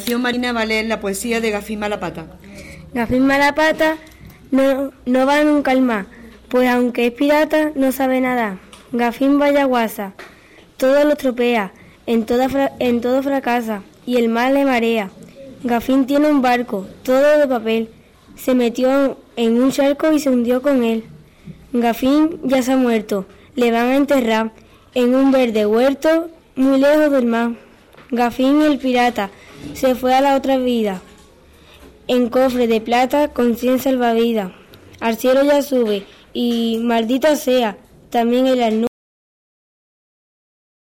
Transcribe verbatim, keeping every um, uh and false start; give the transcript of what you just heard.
continuación Marina va a leer la poesía de Gafín Malapata. Gafín Malapata no, no va nunca al mar, pues aunque es pirata no sabe nadar. Gafín vaya guasa, todo lo estropea, en, toda fra, en todo fracasa y el mar le marea. Gafín tiene un barco, todo de papel, se metió en un charco y se hundió con él. Gafín ya se ha muerto, le van a enterrar en un verde huerto muy lejos del mar. Gafín el pirata se fue a la otra vida, en cofre de plata con cien salvavidas. Al cielo ya sube y maldita sea también el